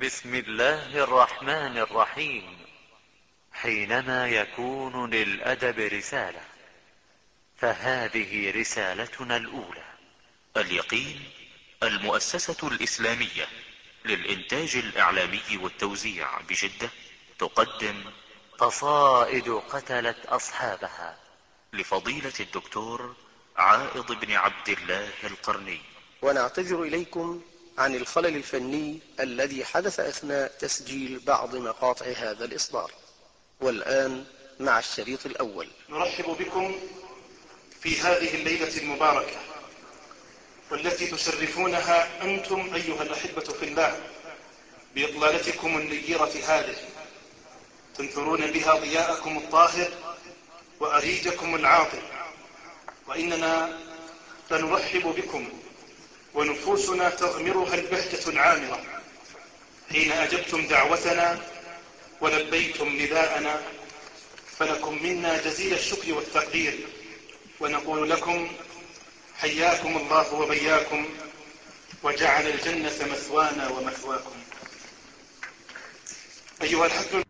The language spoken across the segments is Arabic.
بسم الله الرحمن الرحيم. حينما يكون للأدب رسالة، فهذه رسالتنا الأولى. اليقين، المؤسسة الإسلامية للإنتاج الإعلامي والتوزيع بجدة تقدم قصائد قتلت أصحابها لفضيلة الدكتور عائض بن عبد الله القرني. ونعتذر إليكم عن الخلل الفني الذي حدث أثناء تسجيل بعض مقاطع هذا الإصدار. والآن مع الشريط الأول. نرحب بكم في هذه الليلة المباركة، والتي تشرفونها أنتم أيها الأحبة في الله بإطلالتكم النيرة هذه، تنثرون بها ضياءكم الطاهر وأريجكم العاطر. وإننا لنرحب بكم ونفوسنا تغمرها البهجة العامرة حين أجبتم دعوتنا ولبيتم نداءنا، فلكم منا جزيل الشكر والتقدير، ونقول لكم حياكم الله وبياكم، وجعل الجنة مثوانا ومثواكم. أيها الحفل،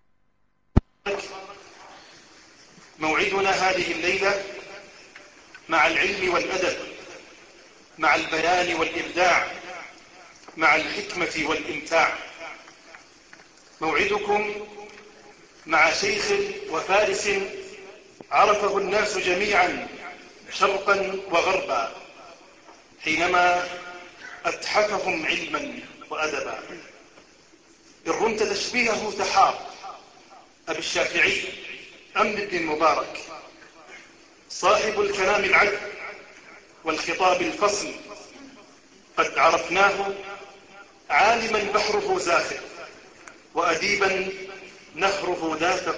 موعدنا هذه الليلة مع العلم والأدب، مع البيان والإبداع، مع الحكمة والإمتاع. موعدكم مع شيخ وفارس عرفه الناس جميعا شرقا وغربا، حينما أتحفهم علما وأدبا. إن رمت تشبيهه تحار أبي الشافعي أمر بن المبارك، صاحب الكلام العذب والخطاب الفصل، قد عرفناه عالما بحره زاخر، وأديبا نهره دافق.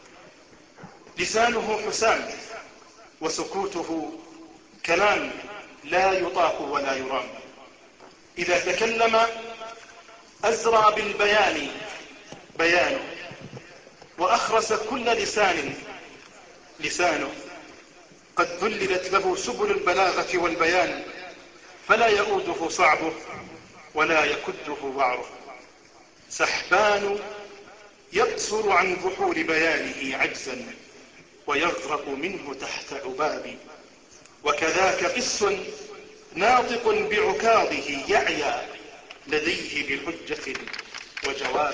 لسانه حسام وسكوته كلام لا يطاق ولا يرام. إذا تكلم أزرع بالبيان بيانه، وأخرس كل لسان لسانه. قد ذللت له سبل البلاغة والبيان، فلا يؤوده صعبه ولا يكده وعره. سحبان يقصر عن بحور بيانه عجزا، ويغرق منه تحت عباب. وكذاك قس ناطق بعكاظه يعيا لديه بحجة وجواب.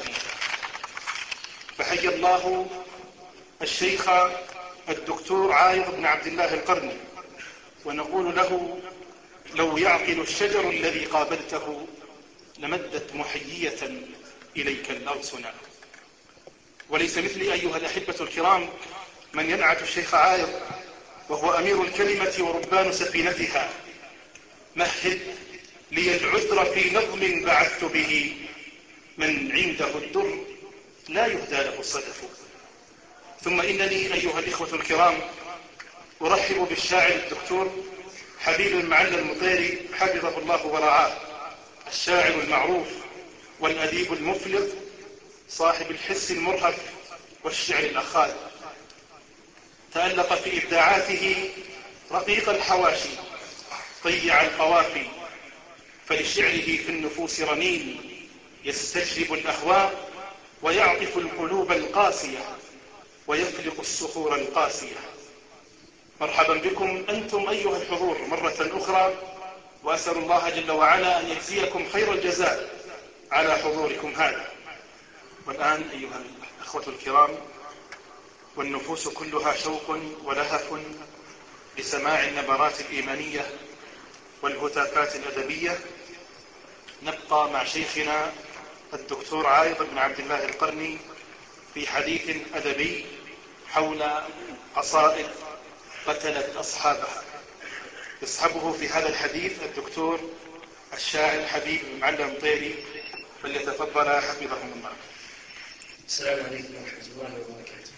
فحيا الله الشيخ الدكتور عائض بن عبد الله القرني، ونقول له لو يعقل الشجر الذي قابلته لمدت محيية إليك الأغصنا. وليس مثلي أيها الأحبة الكرام من ينعت الشيخ عائض، وهو أمير الكلمة وربان سفينتها. مهد لي العذر في نظم بعثت به، من عنده الدر لا يهدى له الصدف. ثم إنني أيها الإخوة الكرام أرحب بالشاعر الدكتور حبيب المعلى المطيري حفظه الله ورعاه، الشاعر المعروف والأديب المفلط، صاحب الحس المرهف والشعر الأخاذ. تألق في إبداعاته رقيق الحواشي، طيع القوافي، فلشعره في النفوس رنين يستجلب الأهواء، ويعطف القلوب القاسية، ويفلق الصخور القاسية. مرحبا بكم أنتم أيها الحضور مرة أخرى، وأسأل الله جل وعلا أن يجزيكم خير الجزاء على حضوركم هذا. والآن أيها الأخوة الكرام، والنفوس كلها شوق ولهف لسماع النبرات الإيمانية والهتافات الأدبية، نبقى مع شيخنا الدكتور عائض بن عبد الله القرني في حديث أدبي حول قصائد قتلت أصحابها. يصحبه في هذا الحديث الدكتور الشاعر حبيب المعلى المطيري، فليتفضل حفظهم الله. السلام عليكم ورحمة الله وبركاته.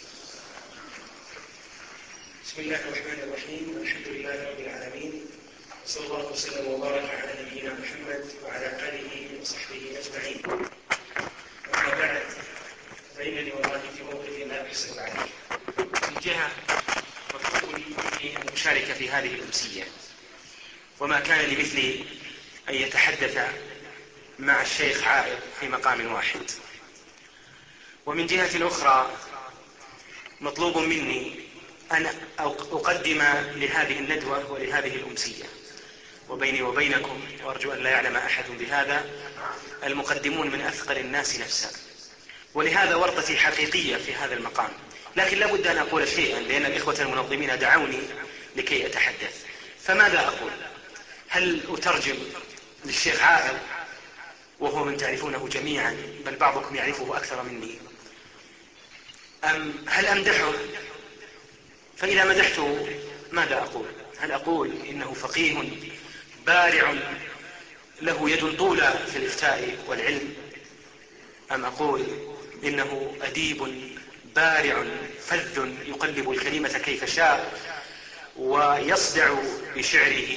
بسم الله الرحمن الرحيم، الحمد لله رب العالمين، صلى الله وسلم وبارك على نبينا محمد وعلى آله وصحبه أجمعين. أما بعد، فإنني والله في موقف لا أحسب عليه. من جهة مطلوب مني أن أشارك في هذه الأمسية، وما كان لمثلي أن يتحدث مع الشيخ عائض في مقام واحد. ومن جهة أخرى مطلوب مني أن أقدم لهذه الندوة ولهذه الأمسية، وبيني وبينكم، وأرجو أن لا يعلم أحد بهذا، المقدمون من أثقل الناس نفسا، ولهذا ورطتي حقيقية في هذا المقام. لكن لا بد أن أقول شيئا، لأن الإخوة المنظمين دعوني لكي أتحدث. فماذا أقول؟ هل أترجم للشيخ عائض وهو من تعرفونه جميعا، بل بعضكم يعرفه أكثر مني، أم هل أمدحه؟ فإذا مدحته ماذا أقول؟ هل أقول إنه فقيه بارع له يد طولى في الإفتاء والعلم، أم أقول إنه أديب بارع فذ يقلب الكلمة كيف شاء ويصدع بشعره،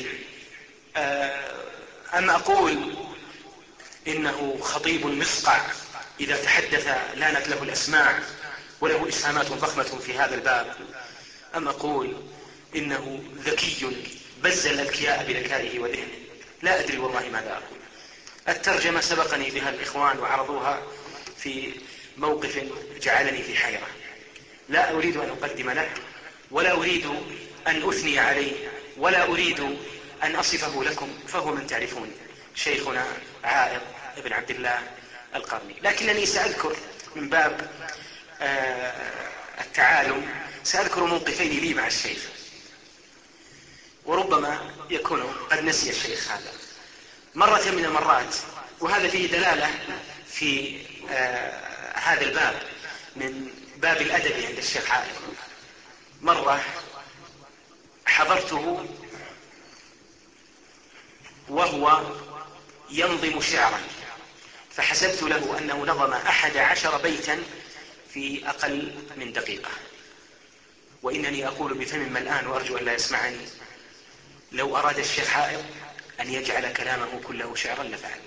أم أقول إنه خطيب مصقع إذا تحدث لانت له الأسماع وله إسهامات ضخمة في هذا الباب، أم أقول إنه ذكي بزل الأذكياء بذكائه وذهنه؟ لا أدري والله ماذا أقول. الترجمة سبقني بها الإخوان وعرضوها في موقف جعلني في حيرة. لا أريد أن أقدم له، ولا أريد أن أثني عليه، ولا أريد أن أصفه لكم، فهو من تعرفون، شيخنا عائض بن عبد الله القرني. لكنني سأذكر من باب التعالم، سأذكر موقفين لي مع الشيخ، وربما يكون قد نسي الشيخ هذا. مرة من المرات، وهذا فيه دلالة في هذا الباب من باب الأدب عند الشيخ عائض، مرة حضرته وهو ينظم شعرا، فحسبت له أنه نظم 11 بيتا في أقل من دقيقة. وإنني أقول بفم ملآن وأرجو أن لا يسمعني، لو أراد الشيخ عائض أن يجعل كلامه كله شعرا لفعل،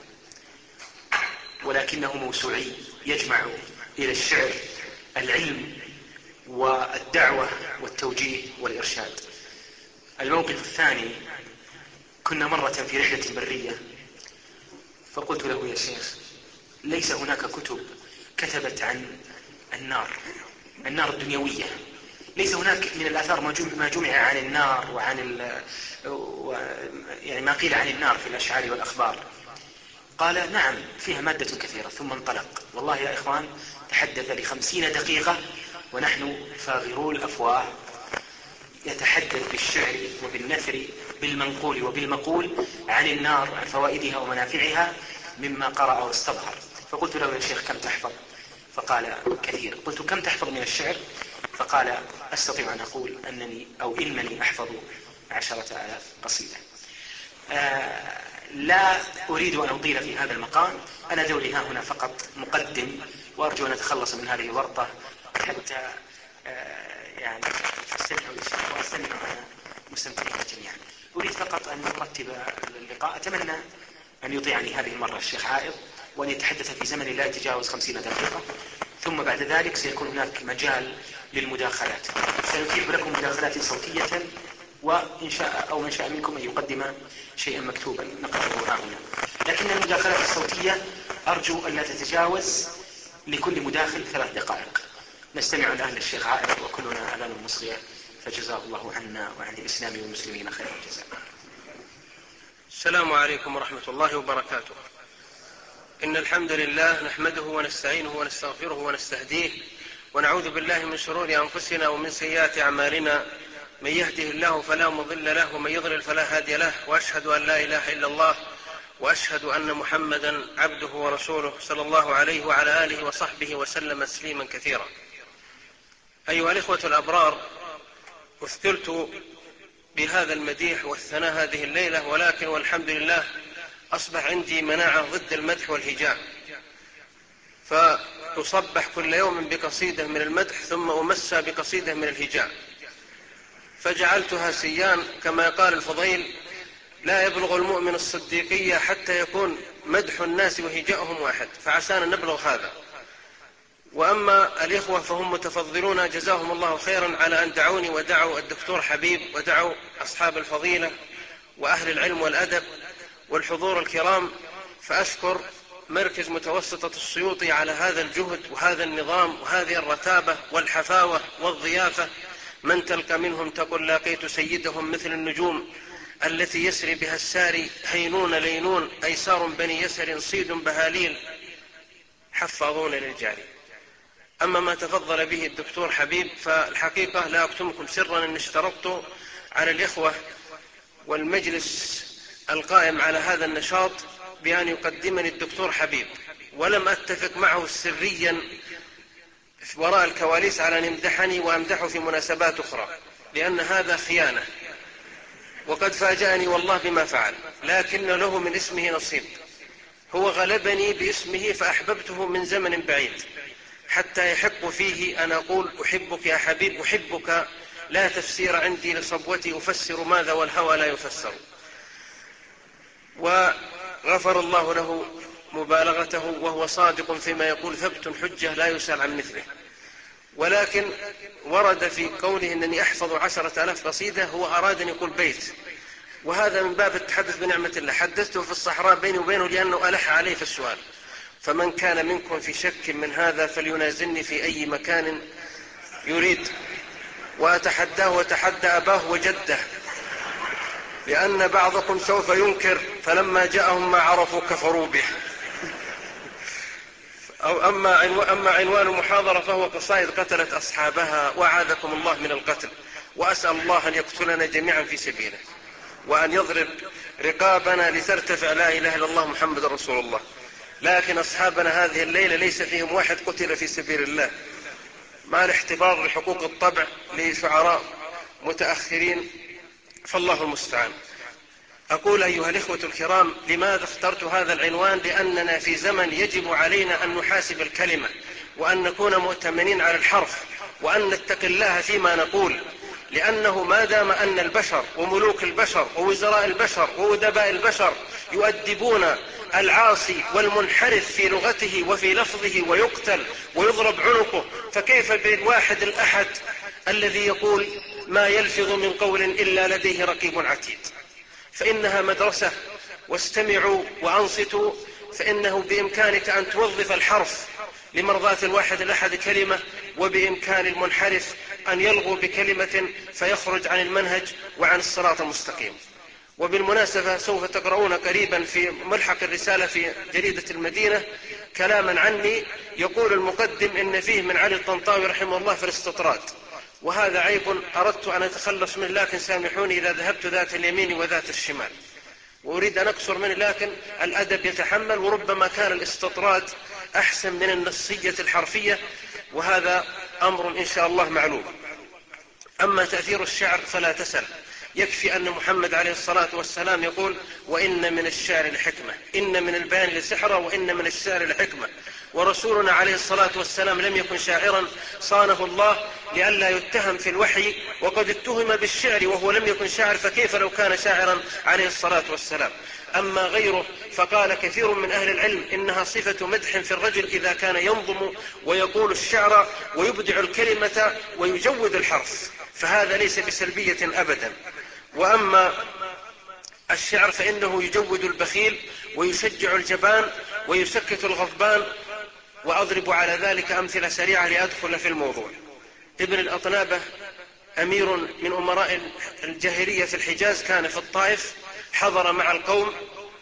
ولكنه موسوعي يجمع إلى الشعر العلم والدعوة والتوجيه والإرشاد. الموقف الثاني، كنا مرة في رحلة برية، فقلت له: يا شيخ، ليس هناك كتب كتبت عن النار الدنيوية، ليس هناك من الآثار ما جمع عن النار وعن يعني ما قيل عن النار في الأشعار والأخبار. قال: نعم، فيها مادة كثيرة. ثم انطلق. والله يا إخوان، تحدث ل50 دقيقة ونحن فاغرو الأفواه، يتحدث بالشعر وبالنثر بالمنقول وبالمقول عن النار، عن فوائدها ومنافعها مما قرأ واستظهر. فقلت له: يا شيخ، كم تحفظ؟ فقال: كثير. قلت: كم تحفظ من الشعر؟ فقال: أستطيع أن أقول إنني أحفظ 10,000 قصيدة. لا أريد أن أطيل في هذا المقام، أنا دوري ها هنا فقط مقدم، وأرجو أن أتخلص من هذه الورطة حتى يعني أستمعوا للشيخ وأستمعوا أنا مستمتعين جميعا. أريد فقط أن نرتب اللقاء. أتمنى أن يطيعني هذه المرة الشيخ عائض، وأن يتحدث في زمن لا يتجاوز 50 دقيقة، ثم بعد ذلك سيكون هناك مجال للمداخلات. سنتيح لكم مداخلات صوتية، وإن شاء أو من شاء منكم أن يقدم شيئا مكتوبا نقرأه هنا. لكن المداخلات الصوتية أرجو أن لا تتجاوز لكل مداخل 3 دقائق. نستمع الآن للشيخ عائض وكلنا أذان مصغية، فجزاه الله عنا وعن الإسلام والمسلمين خير الجزاء. السلام عليكم ورحمة الله وبركاته. إن الحمد لله نحمده ونستعينه ونستغفره ونستهديه، ونعوذ بالله من شرور أنفسنا ومن سيئات أعمالنا. من يهده الله فلا مضل له، ومن يضلل فلا هادي له، وأشهد أن لا إله إلا الله، وأشهد أن محمدا عبده ورسوله، صلى الله عليه وعلى آله وصحبه وسلم تسليما كثيرا. أيها الإخوة الأبرار، أثقلت بهذا المديح والثناء هذه الليلة، ولكن والحمد لله أصبح عندي مناعة ضد المدح والهجاء، فأصبح كل يوم بقصيدة من المدح ثم أمسى بقصيدة من الهجاء، فجعلتها سيان كما قال الفضيل: لا يبلغ المؤمن الصديقية حتى يكون مدح الناس وهجاءهم واحد، فعسانا نبلغ هذا. وأما الإخوة فهم متفضلون جزاهم الله خيرا على أن دعوني ودعوا الدكتور حبيب ودعوا أصحاب الفضيلة وأهل العلم والأدب والحضور الكرام فأشكر مركز متوسطة السيوطي على هذا الجهد وهذا النظام وهذه الرتابة والحفاوة والضيافة. من تلقى منهم تقول لاقيت سيدهم مثل النجوم التي يسري بها الساري، هينون لينون أيسار بني يسر صيد بهاليل حفاظون للجاري. أما ما تفضل به الدكتور حبيب فالحقيقة لا أكتمكم سرا أن اشترطت على الإخوة والمجلس القائم على هذا النشاط بأن يقدمني الدكتور حبيب، ولم أتفق معه سريا وراء الكواليس على أن يمدحني وأمدحه في مناسبات أخرى، لأن هذا خيانة، وقد فاجأني والله بما فعل، لكن له من اسمه نصيب. هو غلبني باسمه فأحببته من زمن بعيد، حتى يحق فيه أن أقول أحبك يا حبيب أحبك، لا تفسير عندي لصبوتي أفسر ماذا والهوى لا يفسر. وغفر الله له مبالغته، وهو صادق فيما يقول ثبت حجة لا يسأل عن مثله. ولكن ورد في قوله أنني أحفظ 10,000 قصيدة، هو أراد أن يقول بيت، وهذا من باب التحدث بنعمة الله. حدثته في الصحراء بيني وبينه لأنه ألح عليه في السؤال. فمن كان منكم في شك من هذا فلينازلني في أي مكان يريد، وأتحداه وتحدى أباه وجده، لأن بعضكم سوف ينكر فلما جاءهم ما عرفوا كفروا به. أما عنوان المحاضرة فهو قصائد قتلت أصحابها وأعاذكم الله من القتل، وأسأل الله أن يقتلنا جميعا في سبيله، وأن يضرب رقابنا لترتفع لا إله إلا الله محمد رسول الله. لكن أصحابنا هذه الليلة ليس فيهم واحد قتل في سبيل الله، مع الاحتفاظ بحقوق الطبع لشعراء متأخرين، فالله المستعان. أقول أيها الإخوة الكرام، لماذا اخترت هذا العنوان؟ لأننا في زمن يجب علينا أن نحاسب الكلمة، وأن نكون مؤتمنين على الحرف، وأن نتقي الله فيما نقول، لأنه ما دام أن البشر وملوك البشر ووزراء البشر وأدباء البشر يؤدبون العاصي والمنحرف في لغته وفي لفظه ويقتل ويضرب عنقه، فكيف بالواحد الأحد الذي يقول ما يلفظ من قول إلا لديه رقيب عتيد؟ فإنها مدرسة، واستمعوا وأنصتوا، فإنه بإمكانك أن توظف الحرف لمرضاة الواحد الأحد كلمة، وبإمكان المنحرف أن يلغو بكلمة فيخرج عن المنهج وعن الصراط المستقيم. وبالمناسبة سوف تقرؤون قريبا في ملحق الرسالة في جريدة المدينة كلاما عني، يقول المقدم إن فيه من علي الطنطاوي رحمه الله في الاستطراد، وهذا عيب أردت أن أتخلص منه، لكن سامحوني إذا ذهبت ذات اليمين وذات الشمال، وأريد أن أكسر منه، لكن الأدب يتحمل، وربما كان الاستطراد أحسن من النصية الحرفية، وهذا أمر إن شاء الله معلوم. أما تأثير الشعر فلا تسأل، يكفي أن محمد عليه الصلاة والسلام يقول وإن من الشعر لحكمة، إن من البيان لسحرة، وإن من الشعر لحكمة. ورسولنا عليه الصلاة والسلام لم يكن شاعرا، صانه الله لئلا يتهم في الوحي، وقد اتهم بالشعر وهو لم يكن شاعر، فكيف لو كان شاعرا عليه الصلاة والسلام؟ أما غيره فقال كثير من أهل العلم إنها صفة مدح في الرجل إذا كان ينظم ويقول الشعر ويبدع الكلمة ويجود الحرف، فهذا ليس بسلبية أبدا. وأما الشعر فإنه يجود البخيل ويشجع الجبان ويسكت الغضبان، وأضرب على ذلك أمثلة سريعة لأدخل في الموضوع. ابن الأطنابة أمير من أمراء الجاهلية في الحجاز، كان في الطائف، حضر مع القوم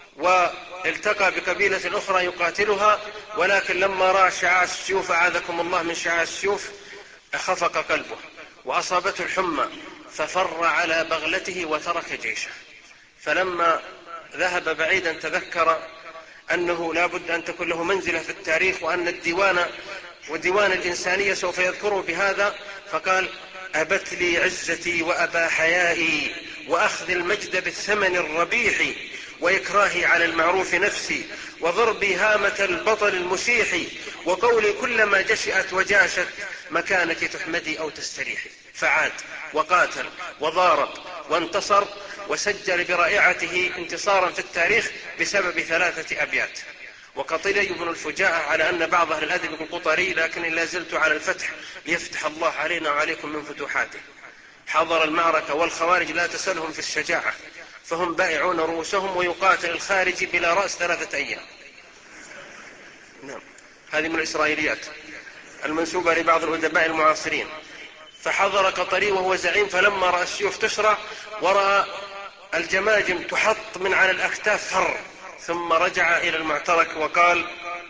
والتقى بقبيلة أخرى يقاتلها، ولكن لما رأى شعاع السيوف أعاذكم الله من شعاع السيوف خفق قلبه وأصابته الحمى، ففر على بغلته وترك جيشه. فلما ذهب بعيدا تذكر أنه لا بد أن تكون له منزلة في التاريخ، وأن الديوان وديوان الإنسانية سوف يذكره بهذا، فقال أبت لي عزتي وأبا حيائي، وأخذ المجد بالثمن الربيح، وإكراهي على المعروف نفسي، وضربي هامة البطل المشيح، وقولي كلما جشأت وجاشت مكانك تحمدي أو تستريحي. فعاد وقاتل وضارب وانتصر، وسجل برائعته انتصارا في التاريخ بسبب 3 أبيات. وقطلي بن الفجاءة على أن بعض أهل الأدب يقول قطري، لكن لا زلت على الفتح ليفتح الله علينا وعليكم من فتوحاته. حضر المعركة والخوارج لا تسألهم في الشجاعة، فهم بائعون رؤوسهم، ويقاتل الخارجي بلا رأس 3 أيام. نعم، هذه من الإسرائيليات المنسوبة لبعض الأدباء المعاصرين. فحضر قطري وهو زعيم، فلما رأى السيوف تشرع ورأى الجماجم تحط من على الأكتاف فر، ثم رجع إلى المعترك وقال: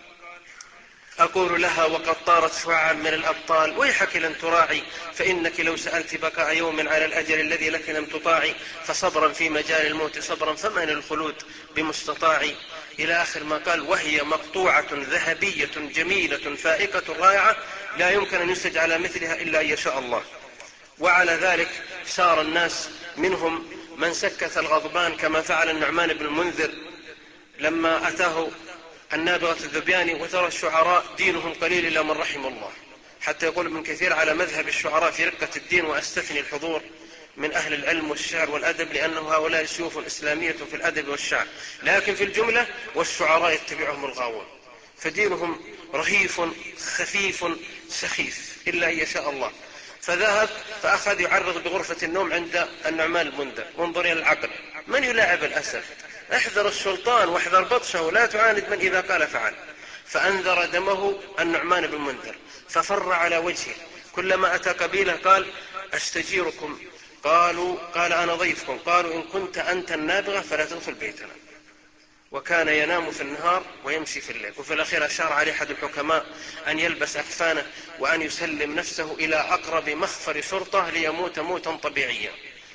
أقول لها وقد طارت شعاعا من الأبطال: ويحك لن تراعي، فإنك لو سألت بقاء يوم على الأجل الذي لك لم تطاعي، فصبرا في مجال الموت صبرا، فمن الخلود بمستطاع. إلى آخر ما قال: وهي مقطوعة ذهبية جميلة فائقة رائعة، لا يمكن أن يسج على مثلها إلا أن يشاء الله. وعلى ذلك سار الناس، منهم من سكت الغضبان كما فعل النعمان بن المنذر لما أتاه النابغة الذبياني: وترى الشعراء دينهم قليل إلا من رحم الله. حتى يقول ابن كثير: على مذهب الشعراء في رقة الدين، وأستثني الحضور من أهل العلم والشعر والأدب، لأنه هؤلاء سيوف إسلامية في الأدب والشعر، لكن في الجملة والشعراء يتبعهم الغاوون، فدينهم رهيف خفيف سخيف إلا أن يشاء الله. فذهب فأخذ يعرض بغرفة النوم عند النعمان المنذر. وانظر إلى العقل، من يلاعب الأسد؟ احذر السلطان واحذر بطشه، لا تعاند من إذا قال فعل. فأنذر دمه النعمان بن المنذر، ففر على وجهه. كلما أتى قبيلة قال: أستجيركم. قال: أنا ضيفكم. قالوا: إن كنت أنت النابغة فلا تدخل بيتنا. وكان ينام في النهار ويمشي في الليل. وفي الأخير أشار عليه أحد الحكماء أن يلبس أكفانه وأن يسلم نفسه إلى أقرب مخفر شرطة ليموت موتا طبيعيا.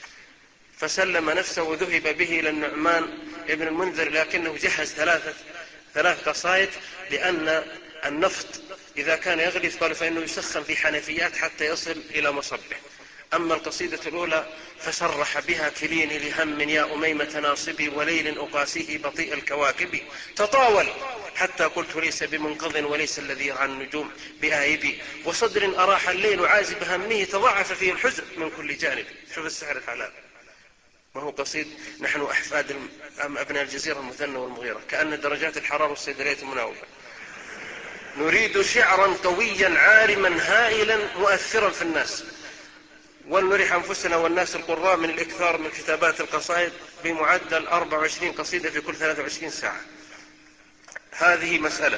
فسلم نفسه وذهب به إلى النعمان ابن المنذر، لكنه جهز 3 قصائد، لأن النفط إذا كان يغلي قالوا فإنه يسخن في حنفيات حتى يصل إلى مصبه. أما القصيدة الأولى فصرح بها: كليني لهم يا أميمة ناصبي، وليل أقاسيه بطيء الكواكب، تطاول حتى قلت ليس بمنقض، وليس الذي يرعى النجوم بآيبي، وصدر أراح الليل عازب همه، تضاعف فيه الحزن من كل جانب. شوف السحر الحلال، ما هو قصيد. نحن أحفاد أبناء الجزيرة المثنى والمغيرة، كأن درجات الحرارة والصيدلية مناوبة. نريد شعرا قويا عارما هائلا مؤثرا في الناس، ولنريح أنفسنا والناس القراء من الإكثار من كتابات القصائد بمعدل 24 قصيدة في كل 23 ساعة. هذه مسألة.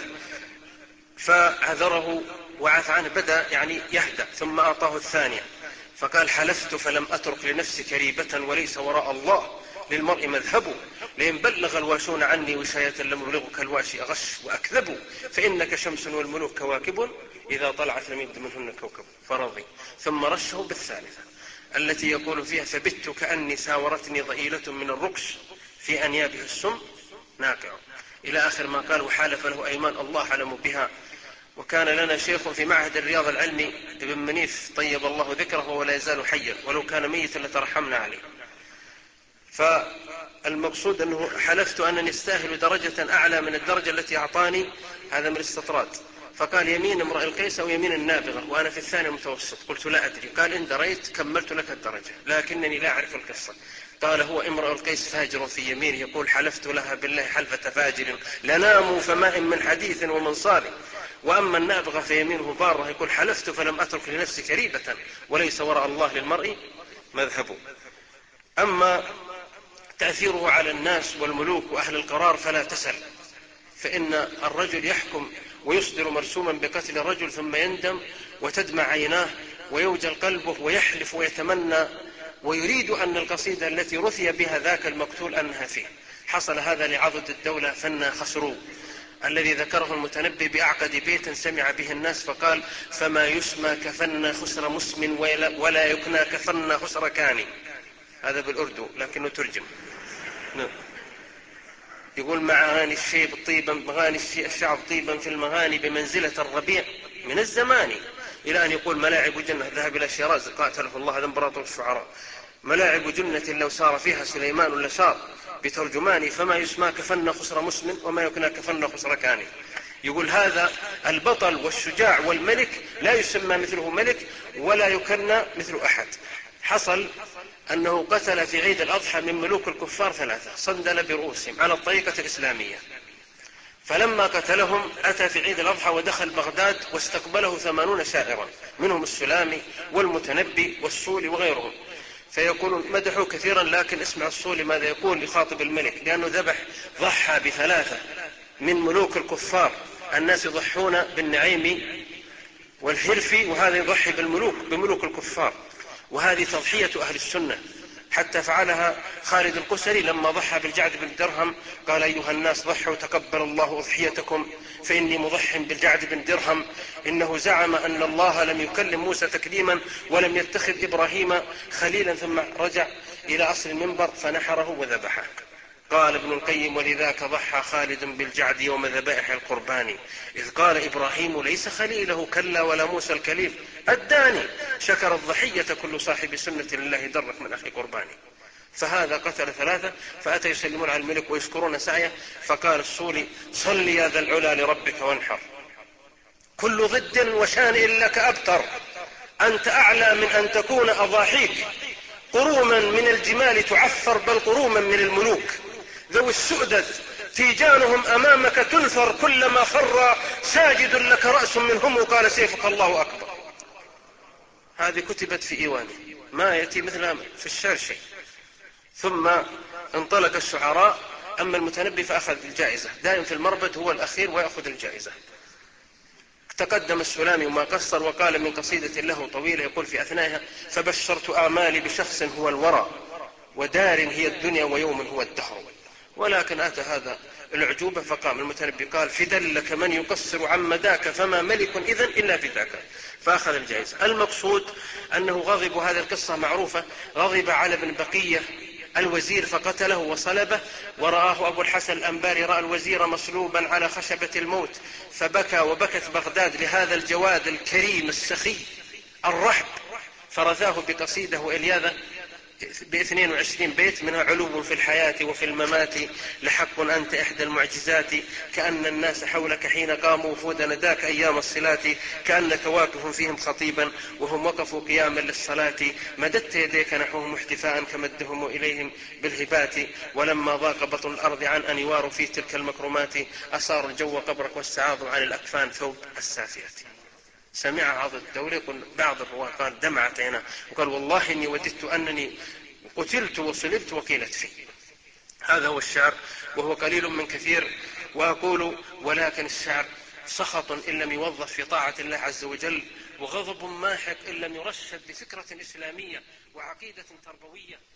فعذره وعفى عنه، بدأ يعني يهدأ، ثم أعطاه الثانية فقال: حلفت فلم أترك لنفسي كريبة، وليس وراء الله للمرء مذهب، لئن بلغ الواشون عني وشاية لم يبلغك الواشي أغش وأكذب، فإنك شمس والملوك كواكب، إذا طلعت لم يبد منهن كوكب. فرضي. ثم رشه بالثالثة التي يقول فيها: فبت كأني ساورتني ضئيلة من الركش، في أنيابها السم ناقع، إلى آخر ما قال. وحالف له أيمان الله أعلم بها. وكان لنا شيخ في معهد الرياض العلمي ابن منيف طيب الله ذكره ولا يزال حيا، ولو كان ميتا لترحمنا عليه. فالمقصود أنه حلفت أنني استاهل درجة أعلى من الدرجة التي أعطاني، هذا من الاستطراد. فقال: يمين امرئ القيس أو يمين النابغة، وأنا في الثاني المتوسط. قلت: لا أدري. قال: إن دريت كملت لك الدرجة، لكنني لا أعرف القصة. قال: هو امرؤ القيس فاجر في يمينه، يقول: حلفت لها بالله حلفة فاجر، لنام فماء من حديث ومنصار. وأما النابغة فيمينه بارة، يقول: حلفت فلم أترك لنفسي كريبة، وليس وراء الله للمرء مذهب. أما تأثيره على الناس والملوك وأهل القرار فلا تسل، فإن الرجل يحكم ويصدر مرسوما بقتل الرجل، ثم يندم وتدمع عيناه ويوجل قلبه ويحلف ويتمنى ويريد أن القصيدة التي رثي بها ذاك المقتول أنها فيه. حصل هذا لعضد الدولة فنا خسرو الذي ذكره المتنبي بأعقد بيت سمع به الناس، فقال: فما يسمى كفنا خسر مسلم، ولا يكنى كفنا خسر كاني. هذا بالأردو لكنه ترجم. يقول: مغاني الشيب طيبا، مغاني الشعب طيبا في المغاني، بمنزلة الربيع من الزمان، إلى أن يقول: ملاعب جنة. ذهب إلى شيراز قاتله الله، هذا امبراطور الشعراء. ملاعب جنة لو سار فيها سليمان لسار بترجماني، فما يسمى كفن خسر مسلم، وما يكنى كفن خسر كاني. يقول: هذا البطل والشجاع والملك لا يسمى مثله ملك، ولا يكنى مثل أحد. حصل أنه قتل في عيد الأضحى من ملوك الكفار 3 صندل برؤوسهم على الطريقة الإسلامية. فلما قتلهم أتى في عيد الأضحى ودخل بغداد، واستقبله 80 شاعرا، منهم السلامي والمتنبي والصولي وغيرهم. فيقولون مدحوا كثيرا، لكن اسمع الصولي ماذا يقول لخاطب الملك، لأنه ضحى بثلاثة من ملوك الكفار. الناس يضحون بالنعيم والحرف، وهذا يضحي بملوك الكفار، وهذه تضحية أهل السنة، حتى فعلها خالد القسري لما ضحى بالجعد بن درهم، قال أيها الناس ضحوا تقبل الله أضحيتكم فإني مضح بالجعد بن درهم، إنه زعم أن الله لم يكلم موسى تكليما ولم يتخذ إبراهيم خليلا، ثم رجع إلى أصل المنبر فنحره وذبحه. قال ابن القيم ولذاك ضحى خالد بالجعد يوم ذبائح القربان، إذ قال إبراهيم ليس خليله كلا ولا موسى الكليم الداني، شكر الضحية كل صاحب سنة لله درك من أخي قرباني. فهذا قتل ثلاثة، فأتى يسلمون على الملك ويشكرون سعيه، فقال الصولي صل يا ذا العلا لربك وانحر، كل ضد وشان لك أبتر، أنت أعلى من أن تكون أضاحيك قروما من الجمال تعفر، بل قروما من الملوك ذوي السؤدد تيجانهم أمامك تنثر، كلما خر ساجد لك رأس منهم قال سيفك الله أكبر. هذه كتبت في إيوانه، ما يأتي مثلها في الشعر شيء. ثم انطلق الشعراء، أما المتنبي فأخذ الجائزة، دائم في المربد هو الأخير ويأخذ الجائزة. تقدم السلامي وما قصر وقال من قصيدة له طويلة يقول في أثنائها فبشرت آمالي بشخص هو الورى، ودار هي الدنيا ويوم هو الدهر، ولكن أتى هذا العجوبة فقام المتنبي قال فدلك من يقصر عن مداك فما ملك إذن إلا فداك، فأخذ الجائزة. المقصود أنه غضب، وهذه القصة معروفة، غضب على ابن بقية الوزير فقتله وصلبه، ورآه أبو الحسن الأنباري رأى الوزير مصلوبا على خشبة الموت فبكى، وبكت بغداد لهذا الجواد الكريم السخي الرحب، فرثاه بقصيده إلياذة ب22 بيت منها علو في الحياة وفي الممات، لحق أنت إحدى المعجزات، كأن الناس حولك حين قاموا وفود نداك أيام الصلاة، كأنك واقف فيهم خطيبا وهم وقفوا قياما للصلاة، مددت يديك نحوهم احتفاء كمدهم إليهم بالهبات، ولما ضاق بطن الأرض عن أن يواروا في تلك المكرمات، أصار الجو قبرك واستعاضوا عن الأكفان ثوب السافية. سمع عض الدولة، يقول بعض الرواة قال دمعت عينه وقال والله إني وددت أنني قتلت وصلبت وقيلت فيه. هذا هو الشعر، وهو قليل من كثير. وأقول ولكن الشعر سخط إن لم يوظف في طاعة الله عز وجل، وغضب ماحق إن لم يرشد بفكرة إسلامية وعقيدة تربوية.